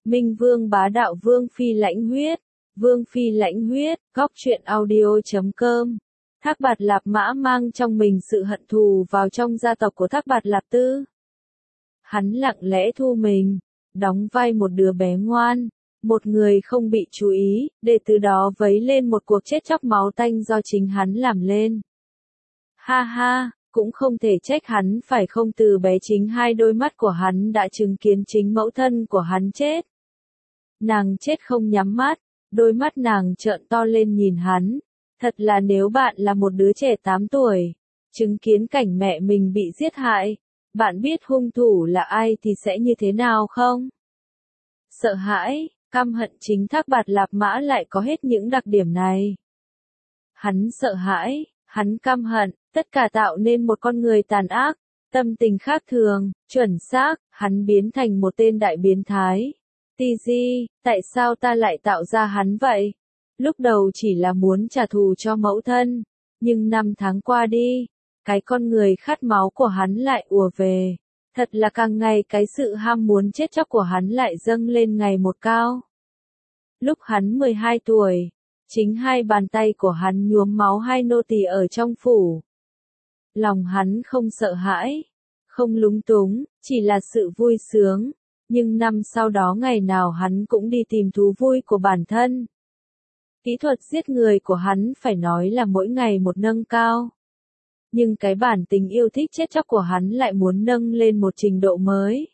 Minh Vương bá đạo Vương Phi lãnh huyết. Vương Phi lãnh huyết, góc truyện audio.com. Thác Bạt Lạp Mã mang trong mình sự hận thù vào trong gia tộc của Thác Bạt Lạp Tư. Hắn lặng lẽ thu mình, đóng vai một đứa bé ngoan, một người không bị chú ý, để từ đó vấy lên một cuộc chết chóc máu tanh do chính hắn làm lên. Ha ha, cũng không thể trách hắn phải không, từ bé chính hai đôi mắt của hắn đã chứng kiến chính mẫu thân của hắn chết. Nàng chết không nhắm mắt, đôi mắt nàng trợn to lên nhìn hắn. Thật là nếu bạn là một đứa trẻ 8 tuổi, chứng kiến cảnh mẹ mình bị giết hại, bạn biết hung thủ là ai thì sẽ như thế nào không? Sợ hãi, căm hận. Chính Thác Bạt Lạp Mã lại có hết những đặc điểm này. Hắn sợ hãi, hắn căm hận, tất cả tạo nên một con người tàn ác, tâm tình khác thường, chuẩn xác, hắn biến thành một tên đại biến thái. Tigi, tại sao ta lại tạo ra hắn vậy? Lúc đầu chỉ là muốn trả thù cho mẫu thân, nhưng 5 tháng qua đi, cái con người khát máu của hắn lại ùa về. Thật là càng ngày cái sự ham muốn chết chóc của hắn lại dâng lên ngày một cao. Lúc hắn 12 tuổi, chính hai bàn tay của hắn nhuốm máu hai nô tỳ ở trong phủ. Lòng hắn không sợ hãi, không lúng túng, chỉ là sự vui sướng. Nhưng năm sau đó ngày nào hắn cũng đi tìm thú vui của bản thân. Kỹ thuật giết người của hắn phải nói là mỗi ngày một nâng cao. Nhưng cái bản tính yêu thích chết chóc của hắn lại muốn nâng lên một trình độ mới.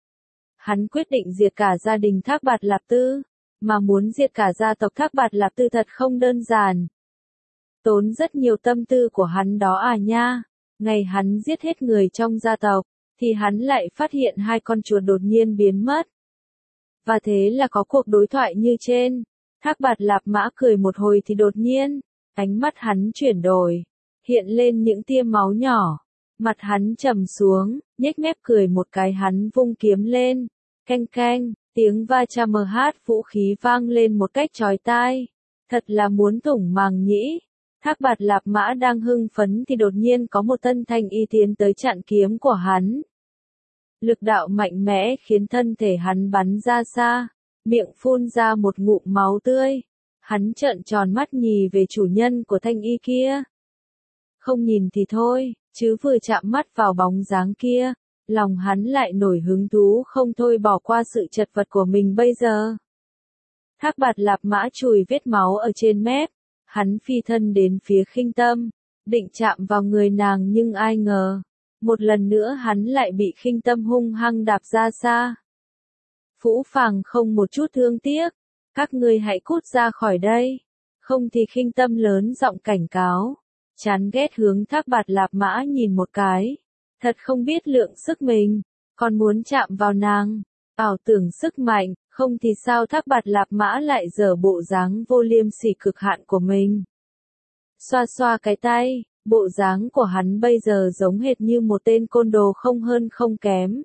Hắn quyết định diệt cả gia đình Thác Bạt Lạp Tư, mà muốn diệt cả gia tộc Thác Bạt Lạp Tư thật không đơn giản. Tốn rất nhiều tâm tư của hắn đó à nha. Ngày hắn giết hết người trong gia tộc, thì hắn lại phát hiện hai con chuột đột nhiên biến mất. Và thế là có cuộc đối thoại như trên. Thác Bạt Lạp Mã cười một hồi thì đột nhiên, ánh mắt hắn chuyển đổi, hiện lên những tia máu nhỏ. Mặt hắn trầm xuống, nhếch mép cười một cái, hắn vung kiếm lên. Canh canh, tiếng va chạm hát vũ khí vang lên một cách chói tai. Thật là muốn thủng màng nhĩ. Thác Bạt Lạp Mã đang hưng phấn thì đột nhiên có một thân thanh y tiến tới chặn kiếm của hắn. Lực đạo mạnh mẽ khiến thân thể hắn bắn ra xa, miệng phun ra một ngụm máu tươi. Hắn trợn tròn mắt nhì về chủ nhân của thanh y kia. Không nhìn thì thôi, chứ vừa chạm mắt vào bóng dáng kia, lòng hắn lại nổi hứng thú không thôi bỏ qua sự chật vật của mình bây giờ. Thác Bạt Lạp Mã chùi vết máu ở trên mép. Hắn phi thân đến phía Khinh Tâm, định chạm vào người nàng nhưng ai ngờ, một lần nữa hắn lại bị Khinh Tâm hung hăng đạp ra xa. Phũ Phàng không một chút thương tiếc, các ngươi hãy cút ra khỏi đây, không thì Khinh Tâm lớn giọng cảnh cáo, chán ghét hướng Thác Bạt Lạp Mã nhìn một cái, thật không biết lượng sức mình, còn muốn chạm vào nàng, ảo tưởng sức mạnh. Không thì sao Thác Bạt Lạp Mã lại dở bộ dáng vô liêm sỉ cực hạn của mình. Xoa xoa cái tay, bộ dáng của hắn bây giờ giống hệt như một tên côn đồ không hơn không kém.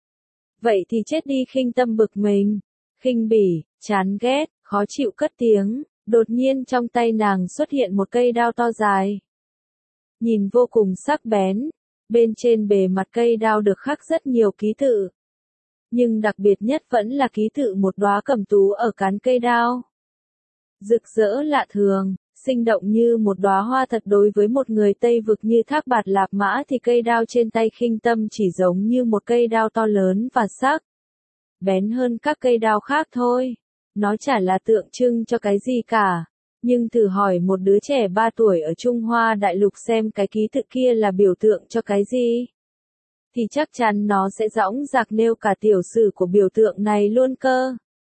Vậy thì chết đi. Khinh Tâm bực mình, khinh bỉ, chán ghét, khó chịu cất tiếng, đột nhiên trong tay nàng xuất hiện một cây đao to dài. Nhìn vô cùng sắc bén, bên trên bề mặt cây đao được khắc rất nhiều ký tự. Nhưng đặc biệt nhất vẫn là ký tự một đóa cẩm tú ở cán cây đao. Rực rỡ lạ thường, sinh động như một đóa hoa thật. Đối với một người Tây vực như Thác Bạt Lạp Mã thì cây đao trên tay Khinh Tâm chỉ giống như một cây đao to lớn và sắc bén hơn các cây đao khác thôi. Nó chả là tượng trưng cho cái gì cả. Nhưng thử hỏi một đứa trẻ 3 tuổi ở Trung Hoa Đại Lục xem cái ký tự kia là biểu tượng cho cái gì, thì chắc chắn nó sẽ dõng dạc nêu cả tiểu sử của biểu tượng này luôn cơ.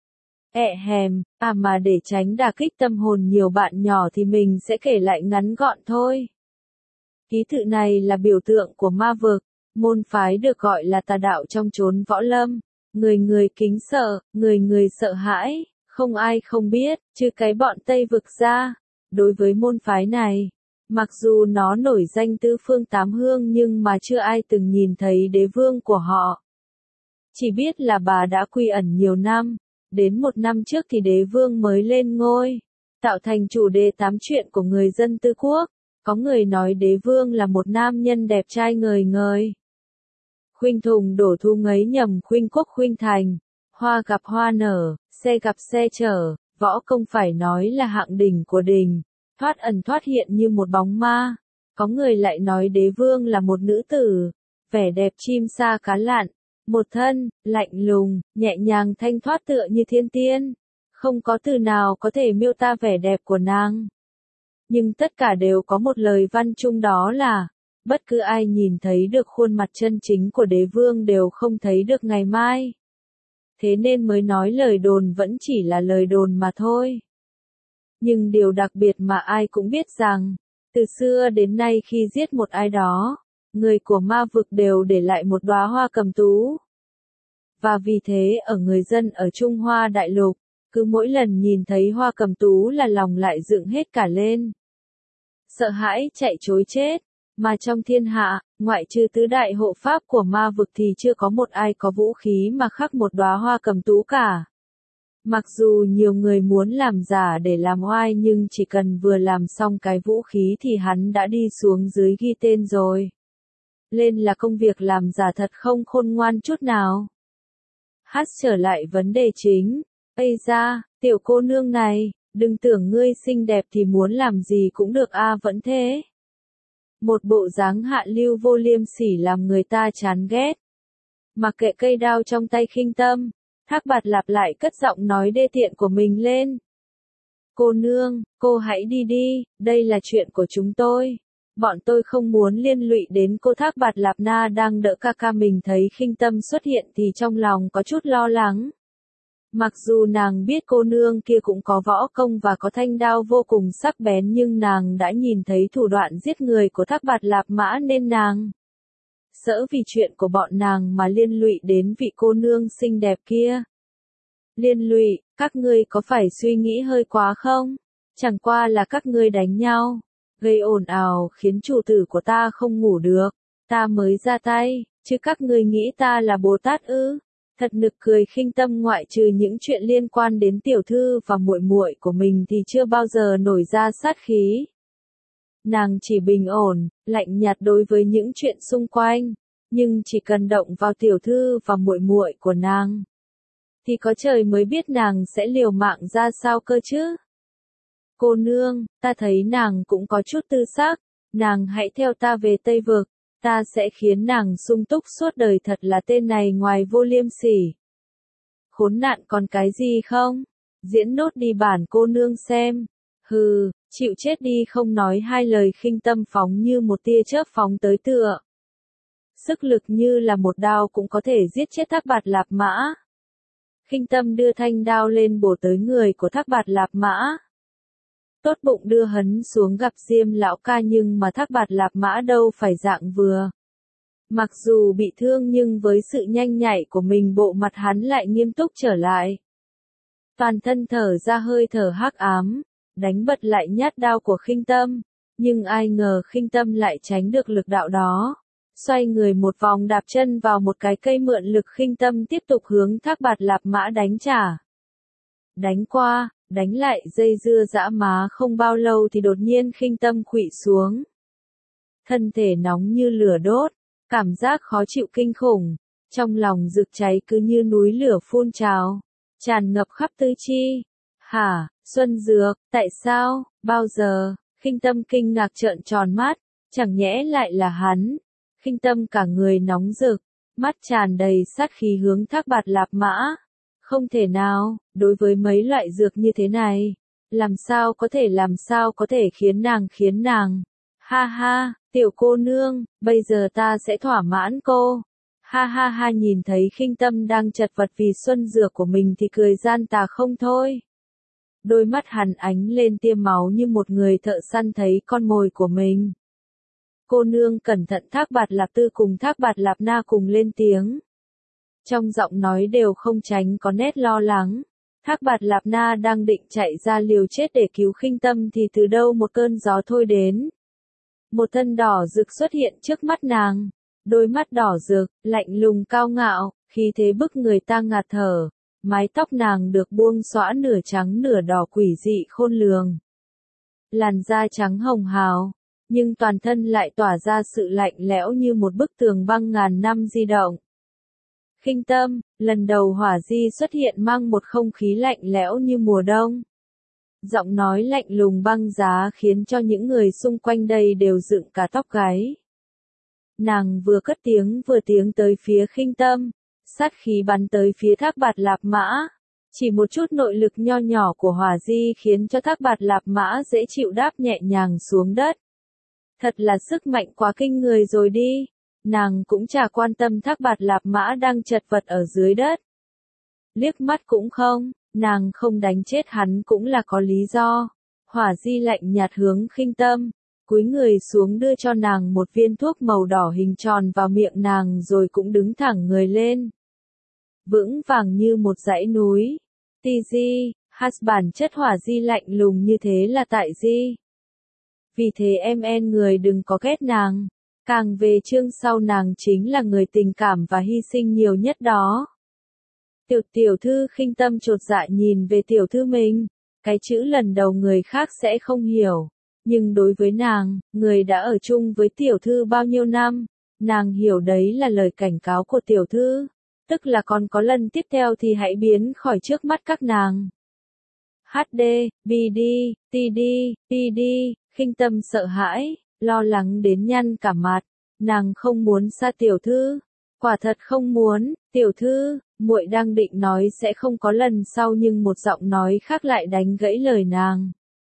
Mà để tránh đả kích tâm hồn nhiều bạn nhỏ thì mình sẽ kể lại ngắn gọn thôi. Ký tự này là biểu tượng của ma vực, môn phái được gọi là tà đạo trong chốn võ lâm. Người người kính sợ, người người sợ hãi, không ai không biết, trừ cái bọn Tây vực ra. Đối với môn phái này, mặc dù nó nổi danh tứ phương tám hương nhưng mà chưa ai từng nhìn thấy đế vương của họ. Chỉ biết là bà đã quy ẩn nhiều năm, đến 1 năm trước thì đế vương mới lên ngôi, tạo thành chủ đề tám chuyện của người dân Tư Quốc. Có người nói đế vương là một nam nhân đẹp trai ngời ngời. Khuynh Thùng đổ thu ngấy nhầm khuynh quốc khuynh thành, Hoa gặp hoa nở, xe gặp xe chở, võ công phải nói là hạng đỉnh của đỉnh, thoát ẩn thoát hiện như một bóng ma. Có người lại nói đế vương là một nữ tử, vẻ đẹp chim sa cá lặn, một thân, lạnh lùng, nhẹ nhàng thanh thoát tựa như thiên tiên. Không có từ nào có thể miêu tả vẻ đẹp của nàng. Nhưng tất cả đều có một lời văn chung, đó là, bất cứ ai nhìn thấy được khuôn mặt chân chính của đế vương đều không thấy được ngày mai. Thế nên mới nói lời đồn vẫn chỉ là lời đồn mà thôi. Nhưng điều đặc biệt mà ai cũng biết rằng, từ xưa đến nay khi giết một ai đó, người của ma vực đều để lại một đóa hoa cầm tú. Và vì thế ở người dân ở Trung Hoa Đại Lục, cứ mỗi lần nhìn thấy hoa cầm tú là lòng lại dựng hết cả lên. Sợ hãi chạy trối chết, mà trong thiên hạ, ngoại trừ tứ đại hộ pháp của ma vực thì chưa có một ai có vũ khí mà khắc một đóa hoa cầm tú cả. Mặc dù nhiều người muốn làm giả để làm oai nhưng chỉ cần vừa làm xong cái vũ khí thì hắn đã đi xuống dưới ghi tên rồi. Lên là công việc làm giả thật không khôn ngoan chút nào. Hát trở lại vấn đề chính. Ây da, tiểu cô nương này, đừng tưởng ngươi xinh đẹp thì muốn làm gì cũng được vẫn thế. Một bộ dáng hạ lưu vô liêm sỉ làm người ta chán ghét. Mặc kệ cây đao trong tay Khinh Tâm, Thác Bạt lặp lại cất giọng nói đê tiện của mình lên. Cô nương, cô hãy đi đi, đây là chuyện của chúng tôi. Bọn tôi không muốn liên lụy đến cô. Thác Bạt Lạp Na đang đỡ ca ca mình thấy Khinh Tâm xuất hiện thì trong lòng có chút lo lắng. Mặc dù nàng biết cô nương kia cũng có võ công và có thanh đao vô cùng sắc bén nhưng nàng đã nhìn thấy thủ đoạn giết người của Thác Bạt Lạp Mã nên nàng sợ vì chuyện của bọn nàng mà liên lụy đến vị cô nương xinh đẹp kia. Liên lụy, các ngươi có phải suy nghĩ hơi quá không? Chẳng qua là các ngươi đánh nhau, gây ồn ào khiến chủ tử của ta không ngủ được, ta mới ra tay, chứ các ngươi nghĩ ta là Bồ Tát ư? Thật nực cười. Khinh Tâm ngoại trừ những chuyện liên quan đến tiểu thư và muội muội của mình thì chưa bao giờ nổi ra sát khí. Nàng chỉ bình ổn, lạnh nhạt đối với những chuyện xung quanh, nhưng chỉ cần động vào tiểu thư và muội muội của nàng, thì có trời mới biết nàng sẽ liều mạng ra sao cơ chứ. Cô nương, ta thấy nàng cũng có chút tư sắc, nàng hãy theo ta về Tây Vực. Ta sẽ khiến nàng sung túc suốt đời. Thật là tên này ngoài vô liêm sỉ. Khốn nạn còn cái gì không? Diễn nốt đi bản cô nương xem. Hừ, chịu chết đi. Không nói hai lời, Khinh Tâm phóng như một tia chớp phóng tới tựa. Sức lực như là một đao cũng có thể giết chết Thác Bạt Lạp Mã. Khinh Tâm đưa thanh đao lên bổ tới người của Thác Bạt Lạp Mã. Tốt bụng đưa hắn xuống gặp Diêm lão ca nhưng mà Thác Bạt Lạp Mã đâu phải dạng vừa. Mặc dù bị thương nhưng với sự nhanh nhạy của mình bộ mặt hắn lại nghiêm túc trở lại. Toàn thân thở ra hơi thở hắc ám, đánh bật lại nhát đao của Khinh Tâm, nhưng ai ngờ Khinh Tâm lại tránh được lực đạo đó. Xoay người một vòng đạp chân vào một cái cây mượn lực. Khinh Tâm tiếp tục hướng Thác Bạt Lạp Mã đánh trả. Đánh qua, đánh lại, dây dưa dã má không bao lâu thì đột nhiên Khinh Tâm khuỵu xuống. Thân thể nóng như lửa đốt, cảm giác khó chịu kinh khủng, trong lòng rực cháy cứ như núi lửa phun trào, tràn ngập khắp tứ chi. Hả, Xuân Dược, tại sao, bao giờ? Khinh Tâm kinh ngạc trợn tròn mắt, chẳng nhẽ lại là hắn. Khinh Tâm cả người nóng rực, mắt tràn đầy sát khí hướng Thác Bạt Lạp Mã. Không thể nào, đối với mấy loại dược như thế này, làm sao có thể khiến nàng. Ha ha, tiểu cô nương, bây giờ ta sẽ thỏa mãn cô. Ha ha ha, nhìn thấy Khinh Tâm đang chật vật vì xuân dược của mình thì cười gian tà không thôi. Đôi mắt hắn ánh lên tia máu như một người thợ săn thấy con mồi của mình. Cô nương cẩn thận. Thác Bạt Lạp Tư cùng Thác Bạt Lạp Na cùng lên tiếng. Trong giọng nói đều không tránh có nét lo lắng. Thác Bạt Lạp Na đang định chạy ra liều chết để cứu Khinh Tâm thì từ đâu một cơn gió thôi đến. Một thân đỏ rực xuất hiện trước mắt nàng. Đôi mắt đỏ rực, lạnh lùng cao ngạo, khí thế bức người ta ngạt thở. Mái tóc nàng được buông xõa nửa trắng nửa đỏ quỷ dị khôn lường. Làn da trắng hồng hào, nhưng toàn thân lại tỏa ra sự lạnh lẽo như một bức tường băng ngàn năm di động. Khinh Tâm, lần đầu Hỏa Di xuất hiện mang một không khí lạnh lẽo như mùa đông. Giọng nói lạnh lùng băng giá khiến cho những người xung quanh đây đều dựng cả tóc gáy. Nàng vừa cất tiếng vừa tiến tới phía Khinh Tâm, sát khí bắn tới phía Thác Bạt Lạp Mã. Chỉ một chút nội lực nho nhỏ của Hỏa Di khiến cho Thác Bạt Lạp Mã dễ chịu đáp nhẹ nhàng xuống đất. Thật là sức mạnh quá kinh người rồi đi. Nàng cũng chả quan tâm Thác Bạt Lạp Mã đang chật vật ở dưới đất. Liếc mắt cũng không, nàng không đánh chết hắn cũng là có lý do. Hỏa Di lạnh nhạt hướng Khinh Tâm, cúi người xuống đưa cho nàng một viên thuốc màu đỏ hình tròn vào miệng nàng rồi cũng đứng thẳng người lên. Vững vàng như một dãy núi. TG, bản chất Hỏa Di lạnh lùng như thế là tại gì? Vì thế em người đừng có ghét nàng. Càng về chương sau nàng chính là người tình cảm và hy sinh nhiều nhất đó. Tiểu thư Khinh Tâm chột dạ nhìn về tiểu thư mình. Cái chữ lần đầu người khác sẽ không hiểu. Nhưng đối với nàng, người đã ở chung với tiểu thư bao nhiêu năm, nàng hiểu đấy là lời cảnh cáo của tiểu thư. Tức là còn có lần tiếp theo thì hãy biến khỏi trước mắt các nàng. HD, BD, TD, PD, Khinh Tâm sợ hãi, lo lắng đến nhăn cả mặt. Nàng không muốn xa tiểu thư. Quả thật không muốn, tiểu thư, muội đang định nói sẽ không có lần sau nhưng một giọng nói khác lại đánh gãy lời nàng.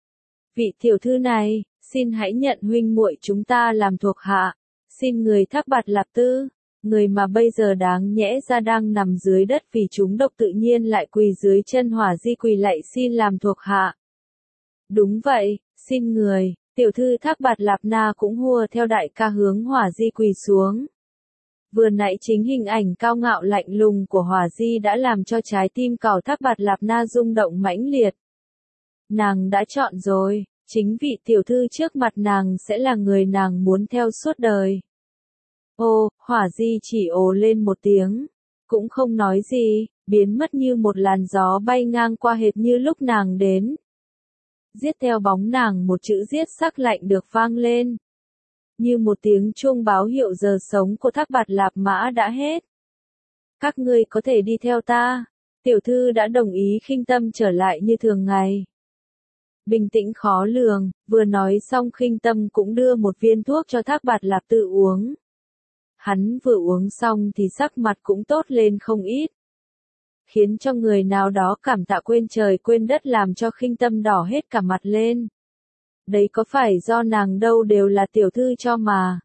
Vị tiểu thư này, xin hãy nhận huynh muội chúng ta làm thuộc hạ. Xin người Thác Bạt Lạp Tư, người mà bây giờ đáng nhẽ ra đang nằm dưới đất vì chúng độc tự nhiên lại quỳ dưới chân Hỏa Di quỳ lạy xin làm thuộc hạ. Đúng vậy, xin người, tiểu thư Thác Bạt Lạp Na cũng hùa theo đại ca hướng Hỏa Di quỳ xuống. Vừa nãy chính hình ảnh cao ngạo lạnh lùng của Hỏa Di đã làm cho trái tim cẩu Thác Bạt Lạp Na rung động mãnh liệt. Nàng đã chọn rồi, chính vị tiểu thư trước mặt nàng sẽ là người nàng muốn theo suốt đời. Ô, Hỏa Di chỉ ồ lên một tiếng, cũng không nói gì, biến mất như một làn gió bay ngang qua hệt như lúc nàng đến. Giết theo bóng nàng một chữ giết sắc lạnh được vang lên. Như một tiếng chuông báo hiệu giờ sống của Thác Bạt Lạp Mã đã hết. Các ngươi có thể đi theo ta. Tiểu thư đã đồng ý Khinh Tâm trở lại như thường ngày. Bình tĩnh khó lường, vừa nói xong Khinh Tâm cũng đưa một viên thuốc cho Thác Bạt Lạp Tự uống. Hắn vừa uống xong thì sắc mặt cũng tốt lên không ít. Khiến cho người nào đó cảm tạ quên trời quên đất làm cho Khinh Tâm đỏ hết cả mặt lên. Đấy có phải do nàng đâu đều là tiểu thư cho mà.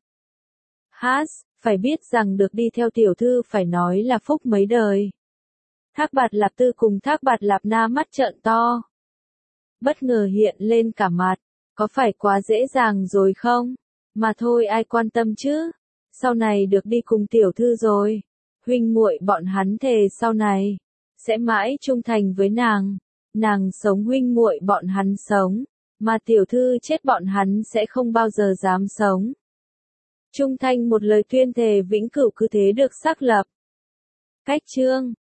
Phải biết rằng được đi theo tiểu thư phải nói là phúc mấy đời. Thác Bạt Lạp Tư cùng Thác Bạt Lạp Na mắt trợn to. Bất ngờ hiện lên cả mặt, có phải quá dễ dàng rồi không? Mà thôi ai quan tâm chứ? Sau này được đi cùng tiểu thư rồi. Huynh muội bọn hắn thề sau này sẽ mãi trung thành với nàng. Nàng sống huynh muội bọn hắn sống, mà tiểu thư chết bọn hắn sẽ không bao giờ dám sống. Trung thành một lời tuyên thề vĩnh cửu cứ thế được xác lập. Cách chương